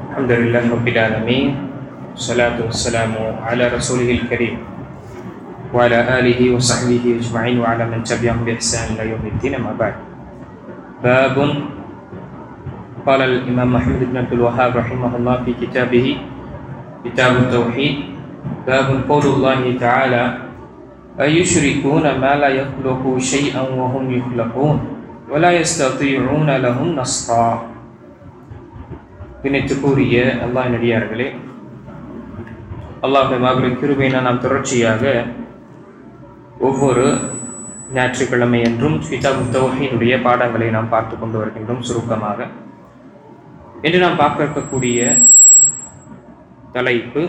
Alhamdulillah Rabbil Alamin. Salatu wassalamu ala rasulihil karim wa ala alihi wa sahbihi ajma'in wa ala man tabi'ahum bi ihsan ila yaumiddin, amma ba'd. Babun qala al-Imam Muhammad ibn Abdul Wahhab rahimahullah fi kitabih Kitab at-Tauhid, babun qaulullahi ta'ala ayushrikuna ma la yakhluqu shay'an wa hum yukhlaqun wa la yastati'una lahum nasra. பிணைத்துக்குரிய அல்லாஹ் நடிகார்களே, அல்லாஹ்வுடைய மாபெரும் கிருபையினால் நாம் தொடர்ச்சியாக ஒவ்வொரு ஞாயிற்றுக்கிழமை என்றும் கிதாப் தௌஹீதுடைய பாடங்களை நாம் பார்த்து கொண்டு வருகின்றோம். சுருக்கமாக இன்று நாம் பார்க்க இருக்கக்கூடிய தலைப்பு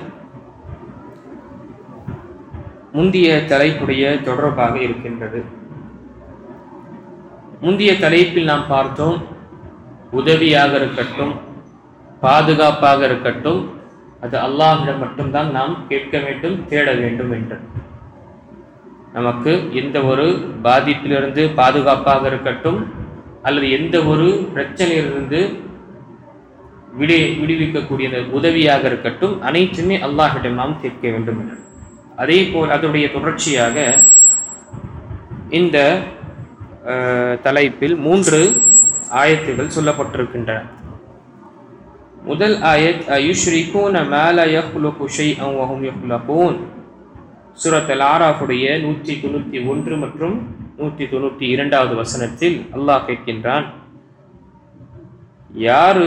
முந்திய தலைப்புடைய தொடர்பாக இருக்கின்றது. முந்திய தலைப்பில் நாம் பார்த்தோம், உதவியாக இருக்கட்டும், பாதுகாப்பாக இருக்கட்டும், அது அல்லாஹ்விடம் மட்டும்தான் நாம் கேட்க வேண்டும், தேட வேண்டும் என்று. நமக்கு எந்த ஒரு பாதிப்பிலிருந்து பாதுகாப்பாக இருக்கட்டும் அல்லது எந்த ஒரு பிரச்சனையிலிருந்து விடுவிக்கக்கூடிய உதவியாக இருக்கட்டும், அனைத்துமே அல்லாஹ்விடம் நாம் கேட்க வேண்டும் என்று. அதே போல் அதனுடைய தொடர்ச்சியாக இந்த தலைப்பில் 3 ஆயத்துகள் சொல்லப்பட்டிருக்கின்றன. முதல் ஆயத் அயுஷ்ரிகூன மா லா யக்லுகு ஷைஅன் வ ஹும் யக்லகூன், சூரத் அல்-ஆராஃப் உடைய 191 மற்றும் 192வது வசனத்தில் அல்லாஹ் கேட்கின்றான், யாரு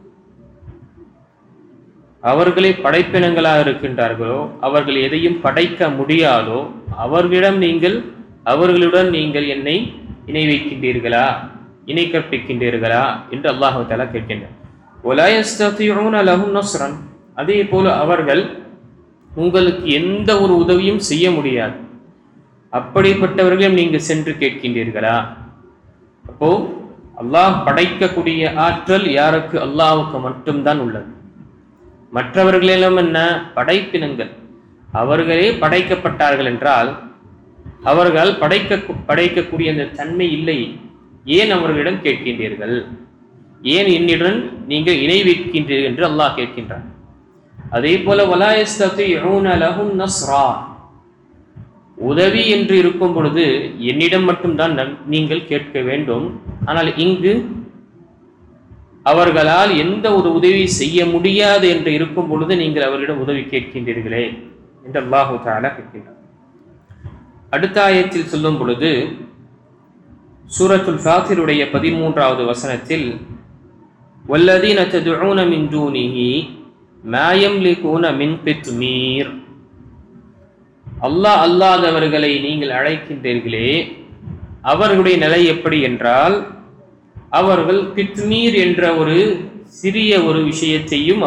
அவர்களே படைப்பினங்களாக இருக்கின்றார்களோ, அவர்கள் எதையும் படைக்க முடியாதோ அவர்களுடன் நீங்கள் என்னை இணை வைக்கின்றீர்களா, இணை கற்பிக்கின்றீர்களா என்று அல்லாஹ் தஆலா கேட்கின்றார். وَلَا يَسْتَطِيعُونَ لَهُمْ نَصْرًا, அதே போல அவர்கள் உங்களுக்கு எந்த ஒரு உதவியும் செய்ய முடியாது. அப்படிப்பட்டவர்களையும் நீங்கள் சென்று கேட்கின்றீர்களா? அப்போ அல்லாஹ் படைக்கக்கூடிய ஆற்றல் யாருக்கு? அல்லாஹ்வுக்கு மட்டும்தான் உள்ளது. மற்றவர்களெல்லாம் என்ன? படைப்பினங்கள். அவர்களே படைக்கப்பட்டார்கள் என்றால் அவர்கள் படைக்கக்கூடிய அந்த தன்மை இல்லை. ஏன் அவர்களிடம் கேட்கின்றீர்கள்? ஏன் என்னுடன் நீங்கள் இணை வைக்கின்றீர்கள் என்று அல்லாஹ் கேட்கின்றான். அதே போல வலா யஸ்ததீஊன லஹும் நஸ்ரா, உதவி என்று இருக்கும் பொழுது என்னிடம் மட்டும்தான் நீங்கள் கேட்க வேண்டும். ஆனால் இங்கு அவர்களால் எந்த ஒரு உதவி செய்ய முடியாது என்று இருக்கும் பொழுது நீங்கள் அவர்களிடம் உதவி கேட்கின்றீர்களே என்று அல்லாஹ் தஆலா கேட்கின்றார். அடுத்த ஆயத்தில் சொல்லும் பொழுது சூரத்துல் ஃபாத்திருடைய 13வது வசனத்தில் வல்லதீன ததுஊன மின் தூனிஹி மா யம்லிகூன மின் கித்மீர், அல்லாஹ் அல்லாதவர்களை நீங்கள் அழைக்கின்றீர்களே, அவர்களுடைய நிலை எப்படி என்றால் அவர்கள் கித்மீர் என்ற ஒரு சிறிய ஒரு விஷயத்தையும்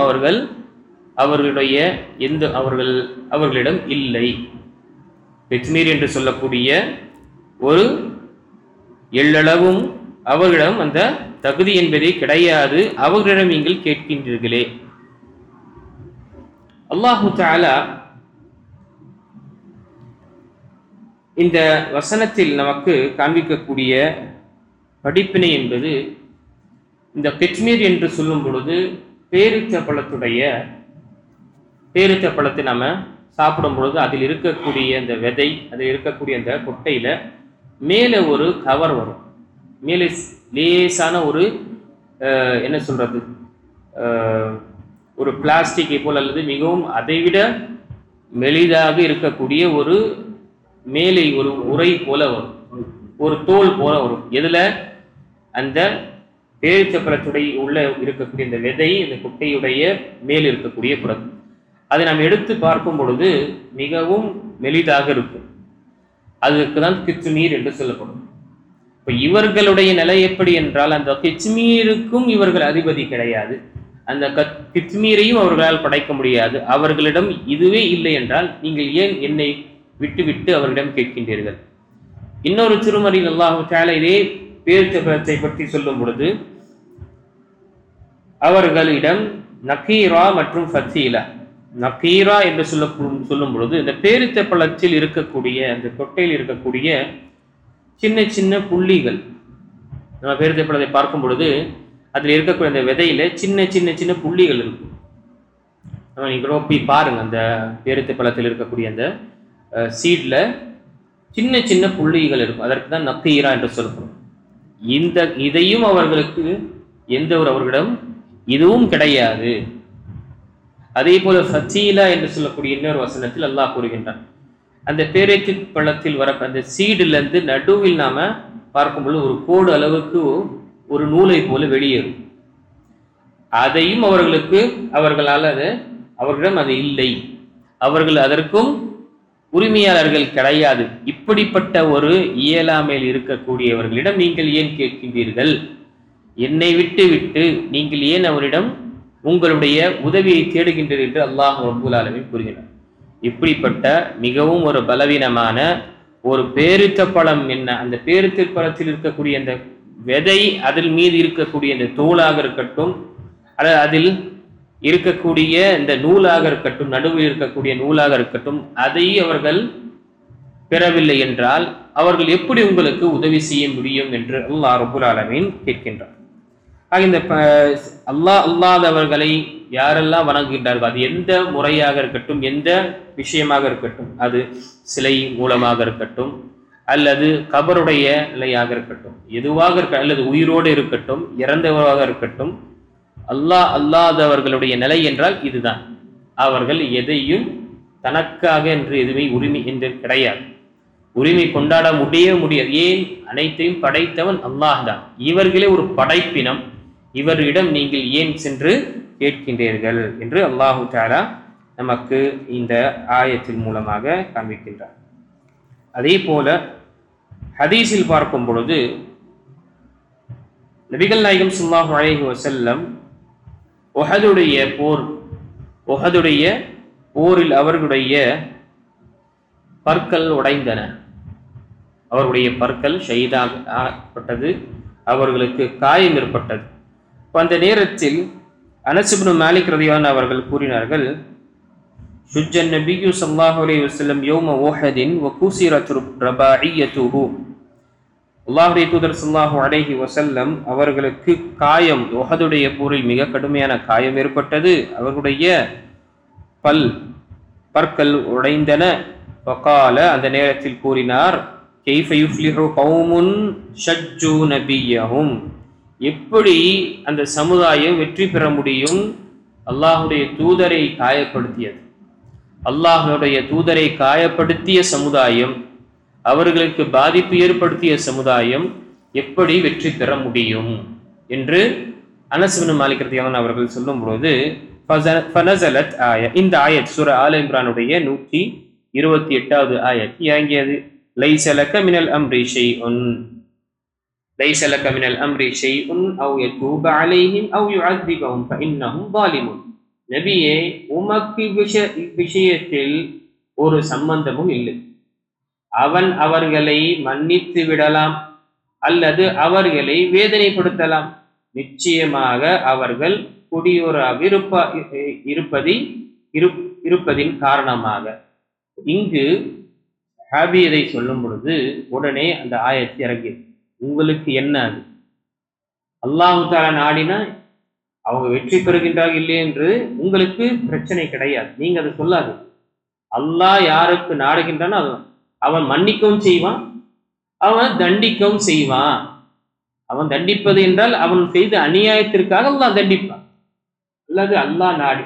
அவர்களிடம் இல்லை. கித்மீர் என்று சொல்லக்கூடிய ஒரு எள்ளளவும் அவர்களிடம் அந்த தகுதி என்பதே கிடையாது. அவர்களிடம் நீங்கள் கேட்கின்றீர்களே. அல்லாஹு தஆலா இந்த வசனத்தில் நமக்கு காண்பிக்கக்கூடிய படிப்பினை என்பது, இந்த கித்மீர் என்று சொல்லும் பொழுது பேரித்த பழத்தை நம்ம சாப்பிடும் பொழுது அதில் இருக்கக்கூடிய அந்த விதை, அதில் இருக்கக்கூடிய அந்த கொட்டையில மேலே ஒரு கவர் வரும். மேலே லேசான ஒரு என்ன சொல்றது, ஒரு பிளாஸ்டிக்கை போல் அல்லது மிகவும் அதைவிட மெலிதாக இருக்கக்கூடிய ஒரு மேலே ஒரு உரை போல வரும், ஒரு தோல் போல வரும். எதுல? அந்த பேரிச்சப்பழத்துடைய உள்ள இருக்கக்கூடிய இந்த விதை, இந்த குட்டையுடைய மேல் இருக்கக்கூடிய புறம். அதை நாம் எடுத்து பார்க்கும் பொழுது மிகவும் மெலிதாக இருக்கும். அதுக்கு தான் கித்மீர் என்று சொல்லப்படும். இப்போ இவர்களுடைய நிலை எப்படி என்றால், அந்த கித்மீருக்கும் இவர்கள் அதிபதி கிடையாது, அந்த கித்மீரையும் அவர்களால் படைக்க முடியாது. அவர்களிடம் இதுவே இல்லை என்றால் நீங்கள் ஏன் என்னை விட்டு அவர்களிடம் கேட்கின்றீர்கள்? இன்னொரு திருமறையில் அல்லாஹ் தஆலா இதே பேரிச்சப்பழத்தை பற்றி சொல்லும் பொழுது அவர்களிடம் நகீரா மற்றும் ஃபத்தீலா, நகீரா என்று சொல்லும் பொழுது இந்த பேரிச்சப்பழத்தில் இருக்கக்கூடிய அந்த கொட்டையில் இருக்கக்கூடிய சின்ன சின்ன புள்ளிகள், நம்ம பேரிச்சப்பழத்தை பார்க்கும் பொழுது அதில் இருக்கக்கூடிய அந்த விதையில சின்ன சின்ன சின்ன புள்ளிகள் இருக்கும். நீங்கள் போய் பாருங்க, அந்த பேரித்த பழத்தில் இருக்கக்கூடிய அந்த சீட்ல சின்ன சின்ன புள்ளிகள் இருக்கும். அதற்கு தான் நக்கீரா என்று சொல்கிறோம். இதையும் அவர்களுக்கு எந்த ஒரு அவர்களிடம் இதுவும் கிடையாது. அதே போல ஃபத்தீலா என்று சொல்லக்கூடிய இன்னொரு வசனத்தில் அல்லாஹ் கூறுகின்றான், அந்த பேரித்த பழத்தில் வர அந்த சீடுல இருந்து நடுவில் நாம பார்க்கும்போது ஒரு கோடு அளவுக்கு ஒரு நூலை போல வெளியேறும். அதையும் அவர்களிடம் அது இல்லை, அவர்கள் அதற்கும் உரிமையாளர்கள் கிடையாது. இப்படிப்பட்ட ஒரு இயலாமையில் இருக்கக்கூடியவர்களிடம் நீங்கள் ஏன் கேட்கின்றீர்கள்? என்னை விட்டு நீங்கள் ஏன் அவரிடம் உங்களுடைய உதவியை தேடுகின்றீர்கள் என்று அல்லாஹ் ரப்பல் ஆலமீன் கூறுகிறார். இப்படிப்பட்ட மிகவும் ஒரு பலவீனமான ஒரு பேரித்த பழம் என்ன, அந்த பேரித்த பழத்தில் இருக்கக்கூடிய அந்த விதை, அதில் மீது இருக்கக்கூடிய அந்த தோலாக இருக்கட்டும், அல்லது அதில் இருக்கக்கூடிய இந்த நூலாக இருக்கட்டும், நடுவில் இருக்கக்கூடிய நூலாக இருக்கட்டும், அதை அவர்கள் பெறவில்லை என்றால் அவர்கள் எப்படி உங்களுக்கு உதவி செய்ய முடியும் என்று அல்லாஹ் ரப்பல் ஆலமீன் கேட்கின்றார். ஆக இந்த அல்லாதவர்களை யாரெல்லாம் வணங்குகின்றார்கள், அது எந்த முறையாக இருக்கட்டும், எந்த விஷயமாக இருக்கட்டும், அது சிலை மூலமாக இருக்கட்டும், அல்லது கபருடைய நிலையாக இருக்கட்டும், எதுவாக இருக்கட்டும், அல்லது உயிரோடு இருக்கட்டும், இறந்தவராக இருக்கட்டும், அல்லாதவர்களுடைய நிலை என்றால் இதுதான். அவர்கள் எதையும் தனக்காக என்று எதுவுமே உரிமை என்று கிடையாது, உரிமை கொண்டாட முடியாது. ஏன்? அனைத்தையும் படைத்தவன் அல்லாஹ் தான். இவர்களே ஒரு படைப்பினம், இவரிடம் நீங்கள் ஏன் சென்று கேட்கின்றீர்கள் என்று அல்லாஹு தஆலா நமக்கு இந்த ஆயத்தின் மூலமாக காண்பிக்கின்றார். அதே போல ஹதீஸில் பார்க்கும் பொழுது நபிகள் நாயகம் ஸல்லல்லாஹு அலைஹி வஸல்லம் உஹதுடைய போரில் அவர்களுடைய பற்கள் உடைந்தன, அவர்களுடைய பற்கள் ஷஹீதாகப்பட்டது, அவர்களுக்கு காயம் ஏற்பட்டது. அந்த நேரத்தில் அனஸ் இப்னு மாலிக் ரலியல்லாஹு அவர்கள் கூறினார்கள், ஷுஜ்ஜன் நபியு ஸல்லல்லாஹு அலைஹி வஸல்லம் யௌம உஹதின் வ குஸிரத் ரபாஇயத்துஹு. அல்லாஹ்வுடைய தூதர் ஸல்லல்லாஹு அலைஹி வஸல்லம் அவர்களுக்கு காயம், உஹதுடைய போரில் மிக கடுமையான காயம் ஏற்பட்டது, அவர்களுடைய பற்கள் உடைந்தன. ஃபகால, அந்த நேரத்தில் கூறினார், கைஃப யுஃப்லிஹு கௌமுன் ஷஜ்ஜு நபியஹும், எப்படி அந்த சமுதாயம் வெற்றி பெற முடியும்? அல்லாஹ்வுடைய தூதரை காயப்படுத்தியது, அல்லாஹ்வுடைய தூதரை காயப்படுத்திய சமுதாயம், அவர்களுக்கு பாதிப்பு ஏற்படுத்திய சமுதாயம் எப்படி வெற்றி பெற முடியும் என்று அனஸ் இப்னு மாலிக் ரலியல்லாஹு அவர்கள் சொல்லும் பொழுது ஃபனஸலத் ஆயா, இந்த ஆயத் சூரா ஆல இம்ரானுடைய 128வது ஆயத் இறங்கியது. லைஸ லக மினல் அம்ரி ஷைஉன், லைஸ லக மினல் அம்ரி ஷைஉன் அவ் யதூப அலைஹிம் அவ் யுஅذிபஹும் ஃபஇன்னஹும் ஸாலிமூன். நபியே, உமக்கு விஷயத்தில் ஒரு சம்பந்தமும் இல்லை, அவன் அவர்களை மன்னித்து விடலாம் அல்லது அவர்களை வேதனைப்படுத்தலாம், நிச்சயமாக அவர்கள் கொடியோராக இருப்பதின் காரணமாக. இங்கு ஹாபி இதை சொல்லும் பொழுது உடனே அந்த ஆயத்து இறங்கியது. உங்களுக்கு என்ன, அது அல்லாஹ் தஆலா நாடினா அவங்க வெற்றி பெறுகின்றார்கள் இல்லை என்று உங்களுக்கு பிரச்சனை கிடையாது, நீங்க அதை சொல்லாது. அல்லாஹ் யாருக்கு நாடுகின்றானோ அவன் மன்னிக்கவும் செய்வான், அவன் தண்டிக்கவும் செய்வான். அவன் தண்டிப்பது என்றால் அவன் செய்த அநியாயத்திற்காக அல்லாஹ் தண்டிப்பான், அல்லது அல்லாஹ் நாடி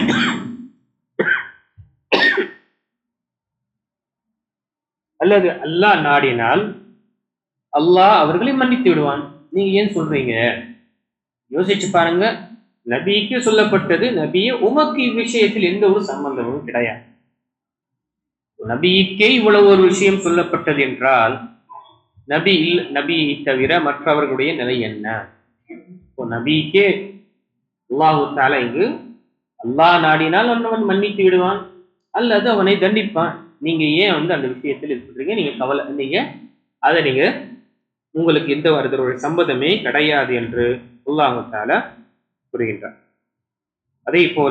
அல்லது அல்லாஹ் நாடினால் அல்லாஹ் அவர்களை மன்னித்து விடுவான். நீங்க ஏன் சொல்றீங்க? யோசிச்சு பாருங்க. நபிக்கு சொல்லப்பட்டது, நபியே உமக்கு இவ்விஷயத்தில் எந்த ஒரு சம்பந்தமும் கிடையாது. நபிக்கே இவ்வளவு ஒரு விஷயம் சொல்லப்பட்டது என்றால் நபியை தவிர மற்றவர்களுடைய நிலை என்ன? நபிக்கே அல்லாஹு தஆலா இங்கு அல்லாஹ் நாடினால் அவன் மன்னித்து விடுவான் அல்லது அவனை தண்டிப்பான். நீங்க ஏன் அந்த விஷயத்தில் இருக்கிறீங்க? நீங்க உங்களுக்கு எந்த ஒரு சம்பந்தமே கிடையாது என்று அல்லாஹு தஆலா கூறுகின்றார். அதே போல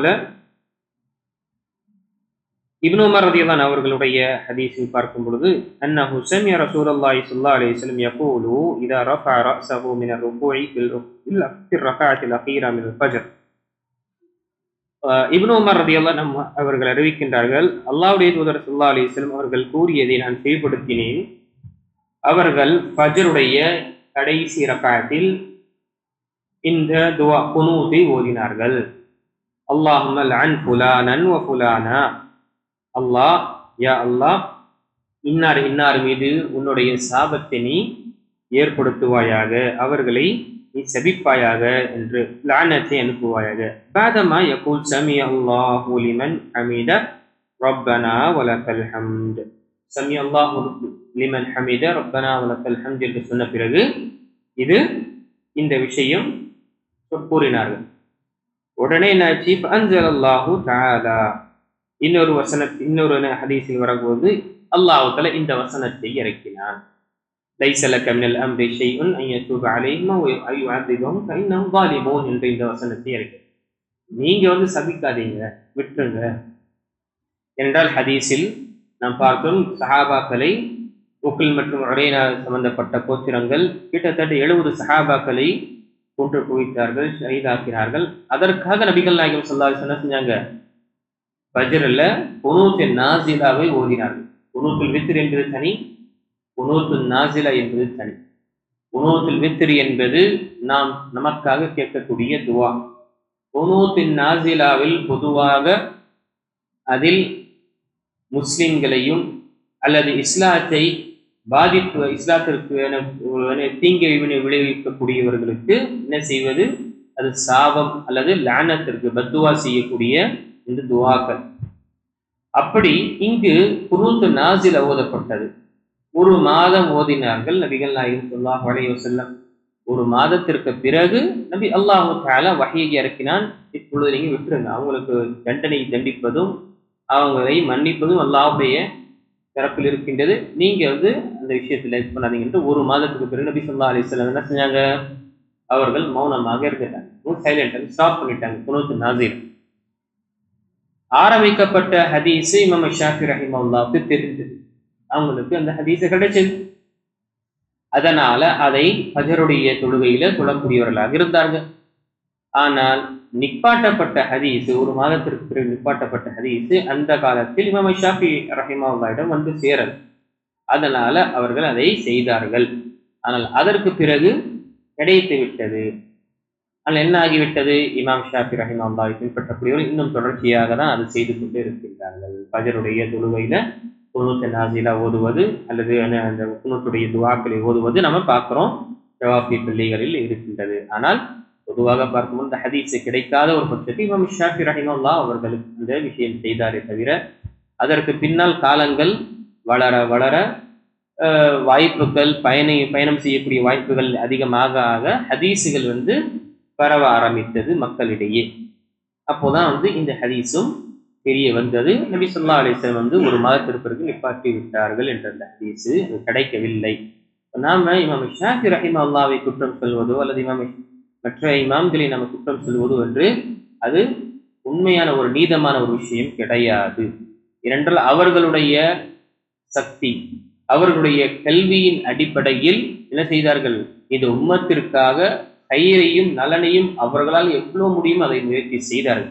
இப்னு உமர் ரலியல்லாஹு அன்ஹு அவர்களுடைய ஹதீஸில் பார்க்கும் பொழுது, அன்னஹு சமிஅ ரசூலுல்லாஹி ஸல்லல்லாஹு அலைஹி வஸல்லம் யகூலு இதா ரஃபஅ ரஅஸஹு மின ருகூஇ ஃபில் ரக்அத்தில் அகீரா மினல் ஃபஜ்ர். இப்னு உமர் ரலியல்லாஹு அவர்கள் அறிவிக்கின்றார்கள், அல்லாஹ்வுடைய தூதர் ஸல்லல்லாஹு அலைஹி வஸல்லம் அவர்கள் கூறியதை நான் செயல்படுத்தினேன். அவர்கள் ஃபஜ்ருடைய கடைசி ரக்அத்தில் இந்த துஆ குனூத்தை ஓதினார்கள். அல்லாஹும்ம லஅன் ஃபுலானன் வ ஃபுலானா. அல்லாஹ், யா அல்லாஹ், இன்னார் இன்னார் மீது உன்னுடைய சாபத்தை நீ ஏற்படுத்துவாயாக, அவர்களை நீ சபிப்பாயாக என்று லானத்தை அனுப்புவாயாக. பாதமா யகூல் சமி அல்லாஹு லிமன் ஹமீத ரப்பனா வலக்கல் ஹம்த். சமி அல்லாஹு லிமன் ஹமீத ரப்பனா வலக்கல் ஹம்த் என்று சொன்ன பிறகு இது இந்த விஷயம் கூறினார்கள். உடனே என்னாச்சு? அன்ஸலல்லாஹு தஆலா, இன்னொரு ஹதீஸில் வரும்போது அல்லாஹ் தஆலா இந்த வசனத்தை இறக்கினான். லைஸ லக மினல் அம்ரி ஷைஉன் அன் யதூப அலைஹிம் வ யுஅذிபஹும் ஃபஇன்னஹும் ஸாலிமூன் என்ற இந்த வசனத்தை இறக்கி, நீங்க சபிக்காதீங்க, விட்டுருங்க என்றால் ஹதீஸில் நாம் பார்த்தோம் சஹாபாக்களை உக்ல் மற்றும் உரைனா சம்பந்தப்பட்ட கோத்திரங்கள் கிட்டத்தட்ட 70 சஹாபாக்களை கொன்று குவித்தார்கள், ஷஹீதாக்கினார்கள். அதற்காக நபிகள் நாயகம் ஸல்லல்லாஹு அலைஹி வஸல்லம் செஞ்சாங்க, ஃபஜ்ர்ல குனூத்துன் நாஸிலாவை ஓதினார்கள். குனூத்துல் வித்ர் என்பது தனி, குனூத்துன் நாஸிலா என்பது தனி. குனூத்துல் வித்ர் என்பது நாம் நமக்காக கேட்கக்கூடிய துவா. குனூத்துன் நாஸிலாவில் பொதுவாக அதில் முஸ்லிம்களையும் அல்லது இஸ்லாத்தை இஸ்லாத்திற்கு தீங்கை விளைவிக்கக்கூடியவர்களுக்கு என்ன செய்வது, அது சாபம் அல்லது லானத்திற்கு பத்துவா செய்யக்கூடிய இந்த துவாக்கள். அப்படி இங்கு குனூத்து நாஸிலா ஓதப்பட்டது. ஒரு மாதம் ஓதினார்கள் நபிகள் நாயகம் ஸல்லல்லாஹு அலைஹி வஸல்லம். ஒரு மாதத்திற்கு பிறகு நபி அல்லாஹு தஆலா வஹீயை இறக்கினான். இப்பொழுது நீங்க விட்டுருங்க, அவங்களுக்கு தண்டனை தண்டிப்பதும் அவங்களை மன்னிப்பதும் அல்லாஹ்வுடைய தரப்பில் இருக்கின்றது, நீங்க அந்த விஷயத்துல இது பண்ணாதீங்க என்று ஒரு மாதத்துக்கு பிறகு நபி ஸல்லல்லாஹு அலைஹி வஸல்லம் என்ன செஞ்சாங்க? அவர்கள் மௌனமாக இருந்துட்டாங்க, சைலண்ட், ஸ்டாப் பண்ணிட்டாங்க குனூத்து நாஸில். ஆரம்பிக்கப்பட்ட ஹதீஸ் இமாம் ஷாஃபி ரஹிமஹுல்லாஹ்வுக்கு தெரிந்தது, அவங்களுக்கு அந்த ஹதீஸ் கிடைச்சது. அதனால அதை ஃபஜ்ருடைய தொழுகையில தொழக்கூடியவர்களாக இருந்தார்கள். ஆனால் நிப்பாட்டப்பட்ட ஹதீஸ், ஒரு மாதத்திற்கு பிறகு நிப்பாட்டப்பட்ட ஹதீஸ் அந்த காலத்தில் இமாம் ஷாஃபி ரஹிமஹுல்லாஹ்விடம் சேரல். அதனால அவர்கள் அதை செய்தார்கள். ஆனால் அதற்கு பிறகு கிடைத்து விட்டது. ஆனால் என்ன ஆகிவிட்டது? இமாம் ஷாஃபி ரஹிமஹுல்லாஹை பின்பற்றக்கூடியவர்கள் இன்னும் தொடர்ச்சியாக தான் அது செய்து கொண்டு இருக்கின்றார்கள். ஃபஜ்ருடைய தொழுகையில குனூத்து நாஸிலா ஓதுவது அல்லது அந்த குனூத்துடைய துஆக்களை ஓதுவது நம்ம பார்க்கிறோம், ஷவாஃபி பள்ளிகளில் இருக்கின்றது. ஆனால் பொதுவாக பார்க்கும்போது இந்த ஹதீஸ் கிடைக்காத ஒரு பட்சத்தில் இமாம் ஷாஃபி ரஹிமஹுல்லாஹ் அவர்களுக்கு இந்த விஷயம் செய்தாரே தவிர, அதற்கு பின்னால் காலங்கள் வளர வளர வாய்ப்புகள் பயணம் செய்யக்கூடிய வாய்ப்புகள் அதிகமாக ஆக ஹதீஸுகள் பரவ ஆரம்பித்தது மக்களிடையே. அப்போதான் இந்த ஹதீஸும் தெரிய வந்தது. நபி ஸல்லல்லாஹு அலைஹி வஸல்லம் ஒரு மாதத்திற்கு பிறகு நிப்பாட்டி விட்டார்கள் என்ற அந்த ஹதீஸ் கிடைக்கவில்லை. நாம இமாம் ஷாஃபி ரஹிமஹுல்லாஹ்வை குற்றம் சொல்வதோ அல்லது மற்ற இமாம்களை நம்ம குற்றம் சொல்வதோ என்று அது உண்மையான ஒரு நீதமான ஒரு விஷயம் கிடையாது. ஏனென்றால் அவர்களுடைய சக்தி, அவர்களுடைய கல்வியின் அடிப்படையில் என்ன செய்தார்கள்? இந்த உம்மத்திற்காக கயிறையும் நலனையும் அவர்களால் எவ்வளவு முடியும் அதை முயற்சி செய்தார்கள்.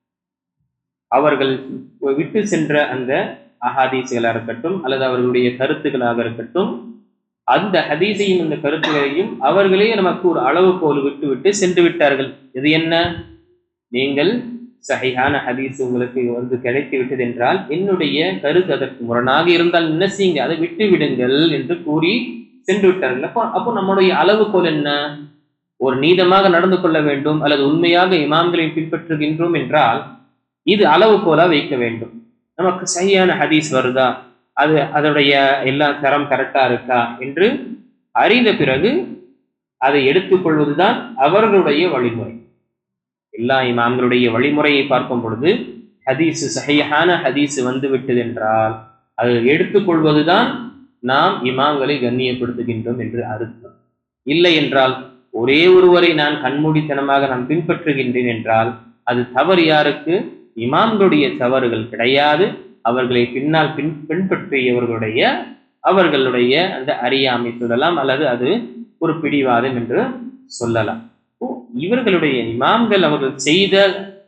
அவர்கள் விட்டு சென்ற அந்த அஹாதீஸ்களாக இருக்கட்டும் அல்லது அவர்களுடைய கருத்துக்களாக இருக்கட்டும், அந்த ஹதீஸையும் அந்த கருத்துகளையும் அவர்களே நமக்கு ஒரு அளவுகோல் விட்டு சென்று விட்டார்கள். இது என்ன? நீங்கள் சஹீஹான ஹதீஸ் உங்களுக்கு கிடைத்து விட்டது என்றால் என்னுடைய கருத்து அதற்கு முரணாக இருந்தால் என்ன செய்யுங்க, அதை விட்டு விடுங்கள் என்று கூறி சென்று விட்டார்கள். அப்போ நம்முடைய அளவுகோல் என்ன? ஒரு நீதமாக நடந்து கொள்ள வேண்டும் அல்லது உண்மையாக இமாம்களை பின்பற்றுகின்றோம் என்றால் இது அளவுகோலா வைக்க வேண்டும். நமக்கு சஹீஹான ஹதீஸ் வருதா, அதனுடைய எல்லா தரம் கரெக்டா இருக்கா என்று அறிந்த பிறகு அதை எடுத்துக்கொள்வதுதான் அவர்களுடைய வழிமுறை. எல்லா இமாம்களுடைய வழிமுறையை பார்க்கும் பொழுது ஹதீஸ் சஹீஹான ஹதீஸ் விட்டது என்றால் அதை எடுத்துக்கொள்வதுதான் நாம் இமாம்களை கண்ணியப்படுத்துகின்றோம் என்று அர்த்தம். இல்லை என்றால் ஒரே ஒருவரை நான் கண்மூடித்தனமாக நான் பின்பற்றுகின்றேன் என்றால் அது தவறு யாருக்கு? இமாம்களுடைய தவறுகள் கிடையாது, அவர்களை பின்னால் பின்பற்றியவர்களுடைய அவர்களுடைய அந்த அறியாமை சொல்லலாம் அல்லது அது ஒரு பிடிவாதம் என்று சொல்லலாம். இவர்களுடைய இமாம்கள் அவர்கள் செய்த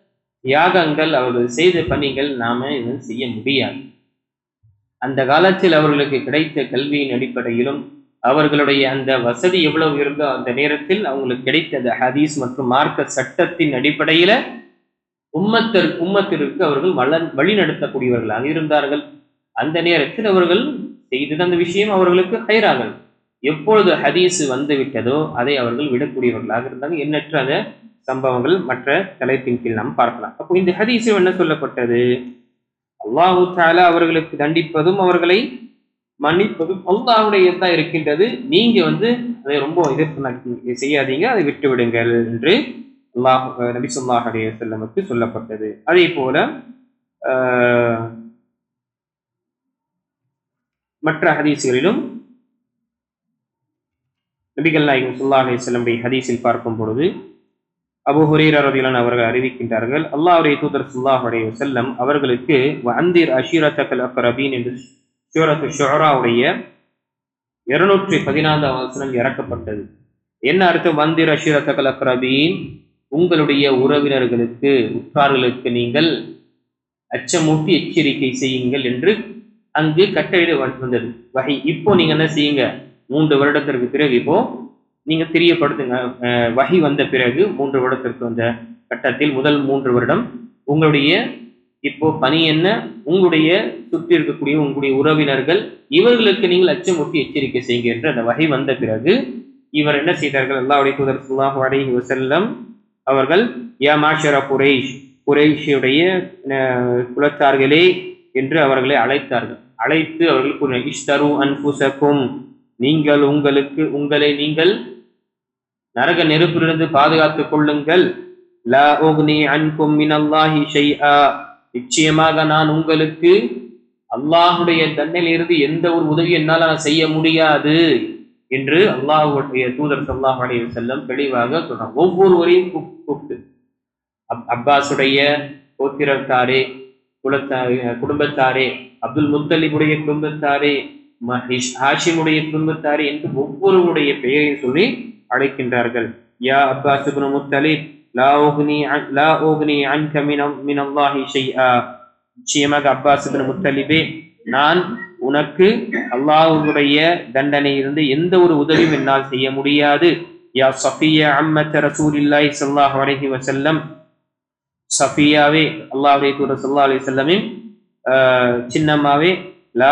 யாகங்கள் அவர்கள் செய்த பணிகள் நாம இதை செய்ய முடியாது. அந்த காலத்தில் அவர்களுக்கு கிடைத்த கல்வியின் அடிப்படையிலும் அவர்களுடைய அந்த வசதி எவ்வளவு இருந்தோ அந்த நேரத்தில் அவங்களுக்கு கிடைத்த அந்த ஹதீஸ் மற்றும் மார்க்க சட்டத்தின் அடிப்படையில உம்மத்திற்கு அவர்கள் வழி நடத்தக்கூடியவர்களாக இருந்தார்கள். அந்த நேரத்தில் அவர்கள் செய்தது அந்த விஷயம் அவர்களுக்கு ஹைராகல். எப்பொழுது ஹதீஸ் வந்து விட்டதோ அதை அவர்கள் விடக்கூடியவர்களாக இருந்தாங்க. எண்ணற்ற அந்த சம்பவங்கள் மற்ற தலைப்பின் கீழ் நாம் பார்க்கலாம். அப்போ இந்த ஹதீஸில் என்ன சொல்லப்பட்டது? அல்லாஹு தஆலா அவர்களுக்கு தண்டிப்பதும் அவர்களை மன்னிப்பதும் அல்லாஹ்வுடைய தான் இருக்கின்றது. நீங்க அதை ரொம்ப எதிர்ப்பு செய்யாதீங்க, அதை விட்டு விடுங்கள் என்று நபி ஸல்லல்லாஹு அலைஹி வஸல்லமுக்கு சொல்லப்பட்டது. அதே போல மற்ற ஹதீஸ்களிலும் நபிகள் நாயகம் ஸல்லல்லாஹு அலைஹி வஸல்லம் ஹதீஸில் பார்க்கும் பொழுது அபூ ஹுரைரா ரலியல்லாஹு அன்ஹு அவர்கள் அறிவிக்கின்றார்கள், அல்லாஹ்வுடைய தூதர் ஸல்லல்லாஹு அலைஹி வஸல்லம் அவர்களுக்கு வஅந்திர் அஷீரத்தகல் அக்ரபீன் என்று சூரத்து ஷுஆராவுடைய 214வது வசனம் இறக்கப்பட்டது. என்ன அர்த்தம்? வந்திர் அஷீரத்தகல் அக்ரபீன், உங்களுடைய உறவினர்களுக்கு உற்றார்களுக்கு நீங்கள் அச்சமூட்டி எச்சரிக்கை செய்யுங்கள் என்று அங்கு கட்டளை வந்தது வகை. இப்போ நீங்க என்ன செய்யுங்க? 3 வருடத்திற்கு பிறகு இப்போ நீங்க தெரியப்படுத்துங்க. வகை வந்த பிறகு 3 வருடத்திற்கு வந்த கட்டத்தில் முதல் 3 வருடம் உங்களுடைய இப்போ பணி என்ன? உங்களுடைய சுற்றி இருக்கக்கூடிய உங்களுடைய உறவினர்கள் இவர்களுக்கு நீங்கள் அச்சமூட்டி எச்சரிக்கை செய்யுங்க என்று அந்த வகை வந்த பிறகு இவர் என்ன செய்தார்கள்? அல்லாஹ்வுடைய தூதர் ஸல்லல்லாஹு அலைஹி வஸல்லம் அவர்கள் யா மாஷர குரைஷ், குரைஷுடைய குலத்தார்களே என்று அவர்களை அழைத்தார்கள். அழைத்து அவர்கள் இஷ்தரு அன்ஃபுஸகும், நீங்கள் உங்களை நீங்கள் நரக நெருப்பிலிருந்து பாதுகாத்துக் கொள்ளுங்கள். லா உக்னி அன்கும் மினல்லாஹி ஷைஆ, நிச்சயமாக நான் உங்களுக்கு அல்லாஹ்வுடைய தண்டனையிலிருந்து எந்த ஒரு உதவி என்னால் நான் செய்ய முடியாது என்று அல்லாஹ்வுடைய தூதர் ஸல்லல்லாஹு அலைஹி வஸல்லம் தெளிவாக சொன்னார். ஒவ்வொருவரையும் கூப்பிட்டு அப்பாஸுடைய கோத்திரத்தாரே, குடும்பத்தாரே, அப்துல் முத்தலிபுடைய குடும்பத்தாரே, ஹாஷிமுடைய குடும்பத்தாரே என்று ஒவ்வொருவருடைய பெயரை சொல்லி அழைக்கின்றார்கள். யா அப்பாஸ் இப்னு முத்தலிப் லா உக்னி அன்க மினல்லாஹி ஷைஆ, நிச்சயமாக அப்பாஸ் இப்னு முத்தலிபே, நான் உனக்கு அல்லாஹ்வுடைய தண்டனையிலிருந்து எந்த ஒரு உதவியும் என்னால் செய்ய முடியாது. யா சஃபியா அம்மத் ரசூலில்லாஹி ஸல்லல்லாஹு அலைஹி வஸல்லம், சஃபியாவே அல்லாஹ்வுடைய தூதர் ஸல்லல்லாஹு அலைஹி வஸல்லமின் சின்னம்மாவே, லா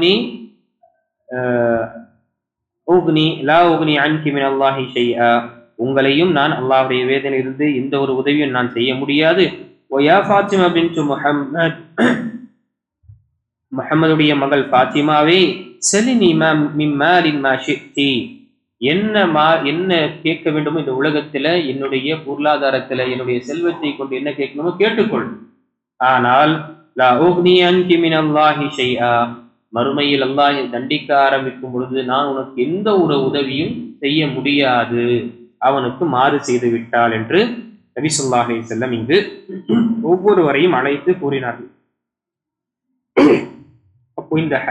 உக்னி அன்கி மினல்லாஹி ஷைஆ, உங்களையும் நான் அல்லாஹ்வுடைய வேதனையிலிருந்து எந்த ஒரு உதவியும் நான் செய்ய முடியாது. வயா ஃபாத்திமா பின்து முஹம்மத், முஹம்மதுடைய மகள் ஃபாத்திமாவே, சலினி மின் மாலின் மா ஷி'தி, என்ன கேட்க வேண்டுமோ இந்த உலகத்துல, என்னுடைய பொருளாதாரத்துல, என்னுடைய செல்வத்தை கொண்டு என்ன கேட்கணுமோ கேட்டுக்கொள். ஆனால் லா உக்னி அன்கி மினல்லாஹி ஷைஆ, மறுமையில் அல்லாஹ் தண்டிக்க ஆரம்பிக்கும் பொழுது நான் உனக்கு எந்த ஒரு உதவியும் செய்ய முடியாது, அவனுக்கு மாறு செய்து விட்டாள் என்று நபி ஸல்லல்லாஹு அலைஹி வஸல்லம் இங்கு ஒவ்வொருவரையும் அழைத்து கூறினார்கள். அப்போ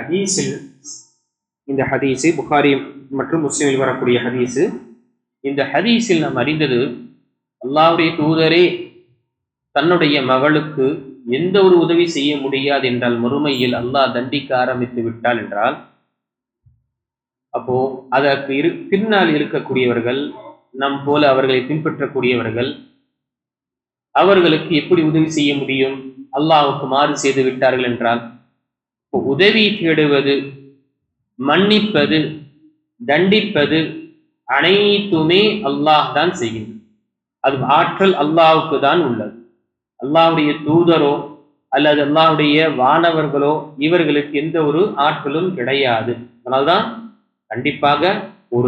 இந்த ஹதீஸு புகாரி மற்றும் முஸ்லிமில் வரக்கூடிய ஹதீஸு. இந்த ஹதீஸில் நாம் அறிந்தது, அல்லாஹ்வுடைய தூதரே தன்னுடைய மகளுக்கு எந்த ஒரு உதவி செய்ய முடியாது என்றால் மறுமையில் அல்லாஹ் தண்டிக்க ஆரம்பித்து விட்டால் என்றால், அப்போ அதற்கு பின்னால் இருக்கக்கூடியவர்கள், நம் போல அவர்களை பின்பற்றக்கூடியவர்கள், அவர்களுக்கு எப்படி உதவி செய்ய முடியும்? அல்லாஹ்வுக்கு மாறு செய்து விட்டார்கள் என்றால், உதவி தேடுவது, மன்னிப்பது, தண்டிப்பது அனைத்துமே அல்லாஹ் தான் செய்கின்றது. அது ஆற்றல் அல்லாஹ்வுக்கு தான் உள்ளது. அல்லாஹ்வுடைய தூதரோ அல்லது அல்லாஹ்வுடைய வானவர்களோ இவர்களுக்கு எந்த ஒரு ஆற்றலும் கிடையாது. அதனால்தான் கண்டிப்பாக ஒரு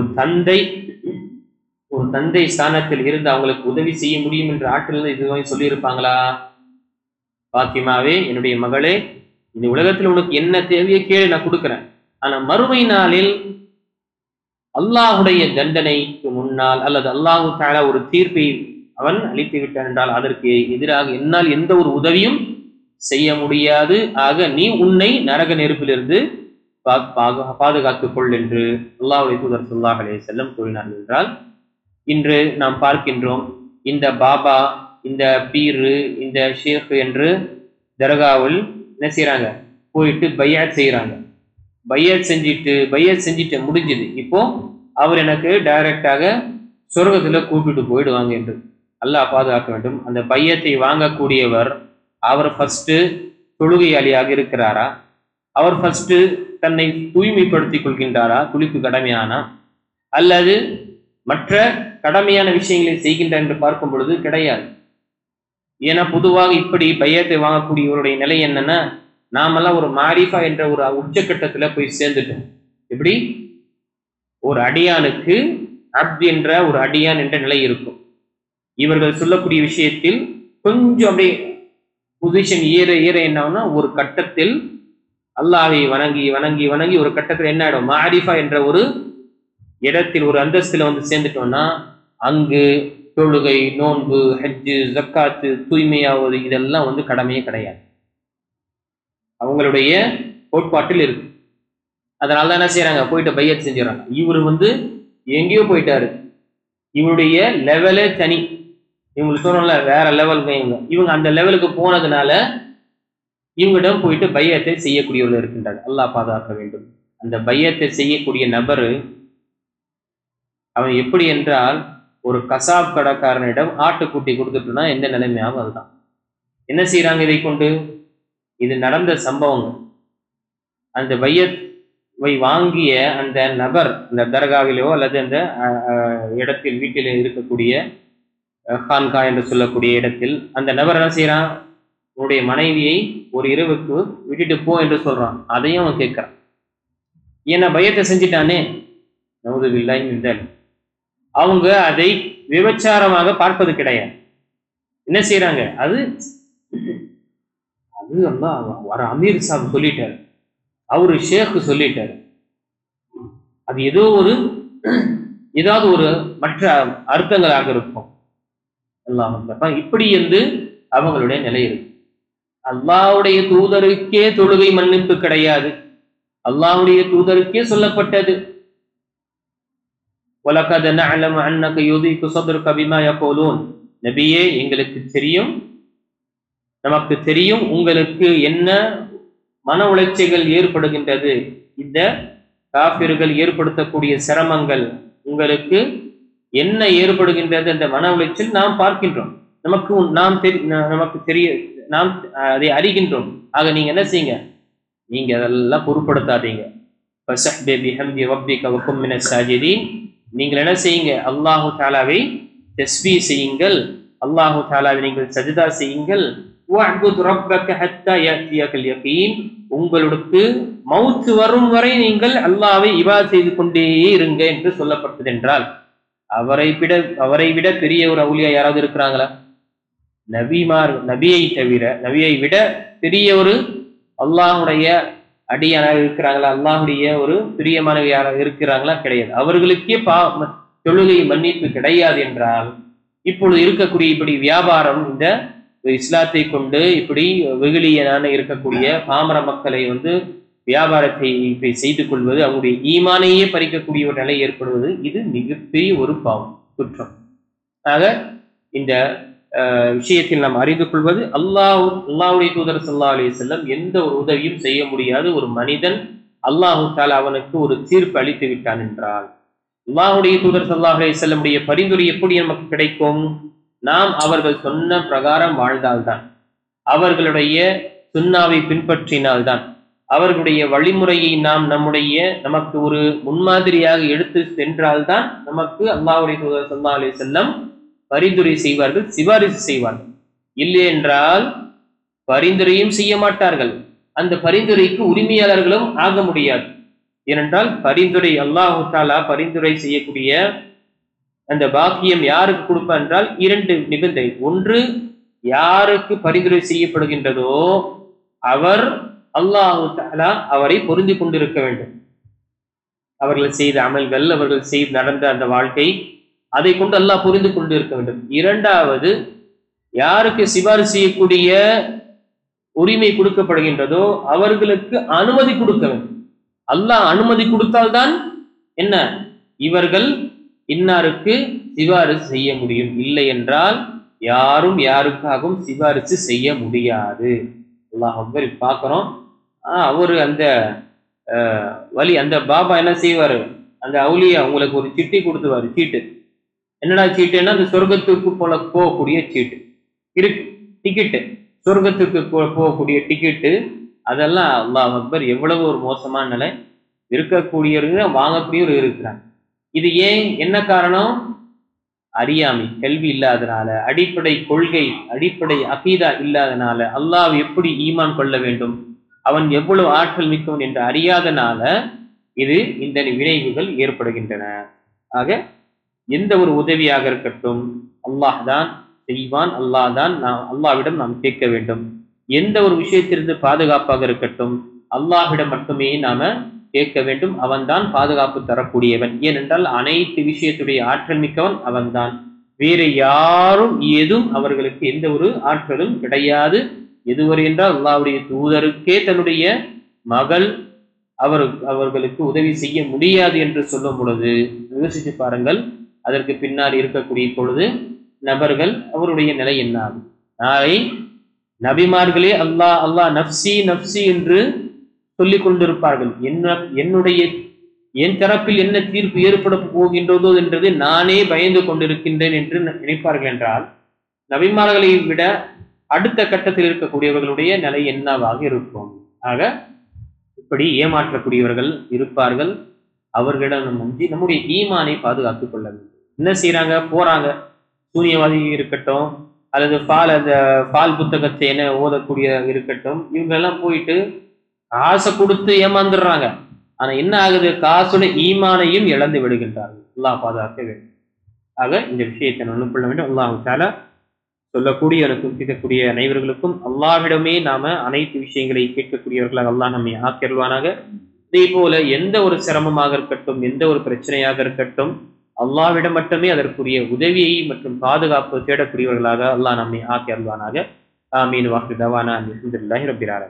தந்தை ஸ்தானத்தில் இருந்து அவங்களுக்கு உதவி செய்ய முடியும் என்ற ஆற்றல் இதுவரை சொல்லியிருப்பாங்களா? ஃபாத்திமாவே, என்னுடைய மகளே, இந்த உலகத்தில் உனக்கு என்ன தேவையை கேளு, நான் கொடுக்குறேன். ஆனா மறுமை நாளில் அல்லாஹுடைய தண்டனைக்கு முன்னால் அல்லது அல்லாஹு தஆலா ஒரு தீர்ப்பை அவன் அளித்து விட்டான் என்றால் அதற்கு எதிராக என்னால் எந்த ஒரு உதவியும் செய்ய முடியாது. ஆக நீ உன்னை நரக நெருப்பிலிருந்து பாதுகாத்துக் கொள் என்று அல்லாஹ்வுடைய தூதர் ஸல்லல்லாஹு அலைஹி வஸல்லம் கூறினார்கள். என்றால் இன்று நாம் பார்க்கின்றோம், இந்த பாபா, இந்த பீரு இந்த ஷேக் என்று தர்காவில் என்ன செய்யறாங்க, போயிட்டு பையாத் செய்யறாங்க. பையாத் செஞ்சுட்டு முடிஞ்சுது. இப்போ அவர் எனக்கு டைரக்டாக சொர்க்கத்துல கூப்பிட்டு போயிடுவாங்க என்று அல்லாஹ் பாதுகாக்க வேண்டும். அந்த பையத்தை வாங்கக்கூடியவர் அவர் ஃபர்ஸ்ட் தொழுகையாளியாக இருக்கிறாரா, அவர் ஃபர்ஸ்ட் தன்னை தூய்மைப்படுத்திக் கொள்கின்றாரா, குளிப்பு கடமையானா, அல்லது மற்ற கடமையான விஷயங்களை செய்கின்றார் என்று பார்க்கும் பொழுது கிடையாது. ஏன்னா பொதுவாக இப்படி பையத்தை வாங்கக்கூடியவருடைய நிலை என்னன்னா, நாமெல்லாம் ஒரு மாரிஃபா என்ற ஒரு உச்சக்கட்டத்துல போய் சேர்ந்துட்டோம். எப்படி ஒரு அடியானுக்கு அப்து என்ற ஒரு அடியான் என்ற நிலை இருக்கும். இவர்கள் சொல்லக்கூடிய விஷயத்தில் கொஞ்சம் அப்படியே பொசிஷன் ஏற ஏற என்ன, ஒரு கட்டத்தில் அல்லாஹ்வை வணங்கி வணங்கி வணங்கி ஒரு கட்டத்தில் என்ன ஆயிடும், மாரிஃபா என்ற ஒரு இடத்தில் ஒரு அந்தஸ்துல வந்து சேர்ந்துட்டோம்னா அங்கு தொழுகை, நோன்பு, ஹஜ்ஜு, ஜக்காத்து, தூய்மையாவது இதெல்லாம் வந்து கடமையே கிடையாது, அவங்களுடைய கோட்பாட்டில் இருக்கு. அதனால தான் என்ன செய்யறாங்க, போயிட்டு பையத் செஞ்சுறாங்க. இவரு வந்து எங்கேயோ போயிட்டாரு, இவருடைய லெவலே தனி. இவங்களுக்கு தோணும்ல வேற லெவலுக்கு இவங்க அந்த லெவலுக்கு போனதுனால இவங்கிடம் போயிட்டு பையத்தை செய்யக்கூடியவர்கள் இருக்கின்றார். அல்லாஹ் பாதுகாக்க வேண்டும். அந்த பையத்தை செய்யக்கூடிய நபரு அவன் எப்படி என்றால், ஒரு கசாப் கடைக்காரனிடம் ஆட்டுக்குட்டி கொடுத்துட்டுனா எந்த நிலைமையாகும் அதுதான். என்ன செய்யறாங்க இதை கொண்டு, இது நடந்த சம்பவங்கள். அந்த பையத்தை வாங்கிய அந்த நபர் அந்த தர்காவிலோ அல்லது அந்த இடத்தில் வீட்டில் இருக்கக்கூடிய ஹான்கா என்று சொல்லக்கூடிய இடத்தில் அந்த நபர் என்ன செய்யறான், உன்னுடைய மனைவியை ஒரு இரவுக்கு விட்டுட்டு போ என்று சொல்றான். அதையும் அவன் கேட்கிறான். ஏன்னா பையத்தை செஞ்சிட்டானே, நவுதுபில்லாஹி மின் தஆலிக். அவங்க அதை விபச்சாரமாக பார்ப்பது கிடையாது. என்ன செய்யறாங்க, அது அல்லாஹ் வர அமீர் சாப் சொல்லிட்டாரு, அவரு ஷேக் சொல்லிட்டாரு, அது ஏதாவது ஒரு மற்ற அர்த்தங்களாக இருக்கும். அல்லாஹ் இப்படி என்று அவங்களுடைய நிலை இருக்கு. அல்லாஹ்வுடைய தூதருக்கே தொழுகை மன்னிப்பு கிடையாது. அல்லாஹ்வுடைய தூதருக்கே சொல்லப்பட்டது, வலகத் நஅலமு அன்னக யுதீகு ஸத்ருக பிமா யகூலூன். நபியே எங்களுக்கு தெரியும், நமக்கு தெரியும் உங்களுக்கு என்ன மன உளைச்சல்கள் ஏற்படுகின்றது, இந்த காஃபிர்கள் ஏற்படுத்தக்கூடிய சிரமங்கள் உங்களுக்கு என்ன ஏற்படுகின்றது, அந்த மன உளைச்சல் நாம் பார்க்கின்றோம், நமக்கு தெரிய நாம் அதை அறிகின்றோம். ஆக நீங்க என்ன செய்யுங்க, நீங்க அதெல்லாம் பொருட்படுத்தாதீங்க. ஃபஸஹ்பி பிஹம்தி ரப்பிக வகும் மினஸ் சாஜிதீன். நீங்கள் என்ன செய்யுங்க, அல்லாஹு தஆலாவை தஸ்பீஹ் செய்யுங்கள், அல்லாஹு தஆலாவை நீங்கள் சஜ்தா செய்யுங்கள். வஅபுத் ரப்பக ஹத்தா யஅதியகல் யகீன். உங்களுக்கு மௌத் வரும் வரை நீங்கள் அல்லாஹ்வை இபாதத் செய்து கொண்டே இருங்க என்று சொல்லப்பட்டது. என்றால் அவரை விட பெரிய ஒரு அவுலியா யாராவது இருக்கிறாங்களா? நபியை விட பெரிய ஒரு அல்லாஹுடைய அடியானாக இருக்கிறாங்களா? அல்லாஹுடைய ஒரு பிரியமானவர் யாராக இருக்கிறாங்களா? கிடையாது. அவர்களுக்கே தொழுகை மன்னிப்பு கிடையாது என்றால் இப்பொழுது இருக்கக்கூடிய இப்படி வியாபாரம், இந்த இஸ்லாத்தை கொண்டு இப்படி வெகுளியனான இருக்கக்கூடிய பாமர மக்களை வந்து வியாபாரத்தை இப்படி செய்து கொள்வது, அவங்களுடைய ஈமானையே பறிக்கக்கூடிய ஒரு நிலை ஏற்படுவது, இது மிகப்பெரிய ஒரு குற்றம். ஆக இந்த விஷயத்தில் நாம் அறிந்து கொள்வது, அல்லாஹ்வுடைய தூதர் ஸல்லல்லாஹு அலைஹி வஸல்லம் எந்த ஒரு உதவியும் செய்ய முடியாது. ஒரு மனிதன் அல்லாஹு தஆலா அவனுக்கு ஒரு தீர்ப்பு அளித்து விட்டான் என்றால், அல்லாஹ்வுடைய தூதர் ஸல்லல்லாஹு அலைஹி வஸல்லமுடைய பரிந்துரை எப்படி நமக்கு கிடைக்கும்? நாம் அவர்கள் சொன்ன பிரகாரம் வாழ்ந்தால்தான், அவர்களுடைய சுன்னாவை பின்பற்றினால்தான், அவர்களுடைய வழிமுறையை நாம் நமக்கு ஒரு முன்மாதிரியாக எடுத்து சென்றால்தான் நமக்கு அல்லாஹ்வுடைய தூதர் ஸல்லல்லாஹு அலைஹி வஸல்லம் பரிந்துரை செய்வார்கள், சிபாரிசு செய்வார்கள். இல்லை என்றால் பரிந்துரையும் செய்ய மாட்டார்கள், அந்த பரிந்துரைக்கு உரிமையாளர்களும் ஆக முடியாது. ஏனென்றால் பரிந்துரை அல்லாஹு தஆலா பரிந்துரை செய்யக்கூடிய அந்த பாக்கியம் யாருக்கு கொடுப்பார் என்றால் இரண்டு நிபந்தனை. ஒன்று, யாருக்கு பரிந்துரை செய்யப்படுகின்றதோ அவர் அல்லாஹு தஆலா அவரை பொருந்தி கொண்டிருக்க வேண்டும். அவர்கள் செய்த அமல்கள், அவர்கள் செய்து நடந்த அந்த வாழ்க்கை, அதை கொண்டு அல்லாஹ் புரிந்து கொண்டு இருக்க வேண்டும். இரண்டாவது, யாருக்கு சிபாரிசு செய்யக்கூடிய உரிமை கொடுக்கப்படுகின்றதோ அவர்களுக்கு அனுமதி கொடுக்க வேண்டும். அல்லாஹ் அனுமதி கொடுத்தால்தான் என்ன, இவர்கள் இன்னாருக்கு சிபாரிசு செய்ய முடியும். இல்லை என்றால் யாரும் யாருக்காகவும் சிபாரிசு செய்ய முடியாது. அல்லாஹ் அக்பர். பார்க்குறோம். அவரு அந்த வழி அந்த பாபா என்ன செய்வாரு, அந்த அவுலியா உங்களுக்கு ஒரு சிட்டி கொடுத்துருவாரு. சீட்டு. என்னடா சீட்டுன்னா அந்த சொர்க்கத்துக்கு போகக்கூடிய சீட்டு இருக்கு, டிக்கெட்டு, சொர்க்கத்துக்கு போகக்கூடிய டிக்கெட்டு. அதெல்லாம் அல்லாஹ் அக்பர். எவ்வளவு ஒரு மோசமான நிலை. இருக்கக்கூடியவர்கள் வாங்கக்கூடியவர் இருக்கிறாங்க. இது ஏன், என்ன காரணம்? அறியாமை, கல்வி இல்லாதனால, அடிப்படை கொள்கை, அடிப்படை அகீதா இல்லாதனால, அல்லாஹ் எப்படி ஈமான் கொள்ள வேண்டும், அவன் எவ்வளவு ஆற்றல் மிக்கவன் என்று அறியாதனால இது இந்த விளைவுகள் ஏற்படுகின்றன. ஆக எந்த ஒரு உதவியாக இருக்கட்டும் அல்லாஹ் தான் செய்வான். அல்லாஹ்விடம் நாம் கேட்க வேண்டும். எந்த ஒரு விஷயத்திலிருந்து பாதுகாப்பாக இருக்கட்டும் அல்லாஹ்விடம் மட்டுமே நாம கேட்க வேண்டும். அவன்தான் பாதுகாப்பு தரக்கூடியவன். ஏனென்றால் அனைத்து விஷயத்துடைய ஆற்றல் மிக்கவன் அவன்தான். வேறு யாரும் ஏதும் அவர்களுக்கு எந்த ஒரு ஆற்றலும் கிடையாது. எதுவரை என்றால் அல்லாஹ்வுடைய தூதருக்கே தன்னுடைய மகள் அவர்களுக்கு உதவி செய்ய முடியாது என்று சொல்லும் பொழுது யோசிச்சு பாருங்கள், அதற்கு பின்னால் இருக்கக்கூடிய பொழுது நபர்கள் அவருடைய நிலை என்ன ஆகும்? நாளை நபிமார்களே அல்லாஹ் அல்லாஹ் நப்சி நப்சி என்று சொல்லிக் கொண்டிருப்பார்கள். என் தரப்பில் என்ன தீர்ப்பு ஏற்பட போகின்றதோ என்றது நானே பயந்து கொண்டிருக்கின்றேன் என்று நினைப்பார்கள். என்றால் நபிமார்களை விட அடுத்த கட்டத்தில் இருக்கக்கூடியவர்களுடைய நிலை என்னவாக இருக்கும்? ஆக இப்படி ஏமாற்றக்கூடியவர்கள் இருப்பார்கள். அவர்களிடம் நம்முடைய ஈமானை பாதுகாத்துக் கொள்ள வேண்டும். என்ன செய்யறாங்க? போறாங்க. சூனியவாதி இருக்கட்டும், அல்லது பால் புத்தகத்தை என்ன ஓதக்கூடிய இருக்கட்டும், இவங்கெல்லாம் போயிட்டு காசை கொடுத்து ஏமாந்துடுறாங்க. ஆனா என்ன ஆகுது? காசுட ஈமானையும் இழந்து விடுகின்றார்கள். அல்லாஹ் பாதுகாக்க வேண்டும். ஆக இந்த விஷயத்தை நான் கொள்ள வேண்டும். அல்லாஹ் தஆலா சொல்லக்கூடிய கேட்கக்கூடிய அனைவர்களுக்கும் அல்லாஹ்விடமே நாம அனைத்து விஷயங்களை கேட்கக்கூடியவர்களாக அல்லாஹ் நம்மை ஆக்கிடுவானாக. இதே போல எந்த ஒரு சிரமமாக இருக்கட்டும், எந்த ஒரு பிரச்சனையாக இருக்கட்டும், அல்லாஹ்விடம் மட்டுமே அதற்குரிய உதவியை மற்றும் பாதுகாப்பு தேடக்கூடியவர்களாக அல்லாஹ் நம்மை ஆக்கி அருள்வானாக. ஆமீன். வாஹிரு தவானா அல்ஹம்துலில்லாஹி ரப்பில் ஆலமீன்.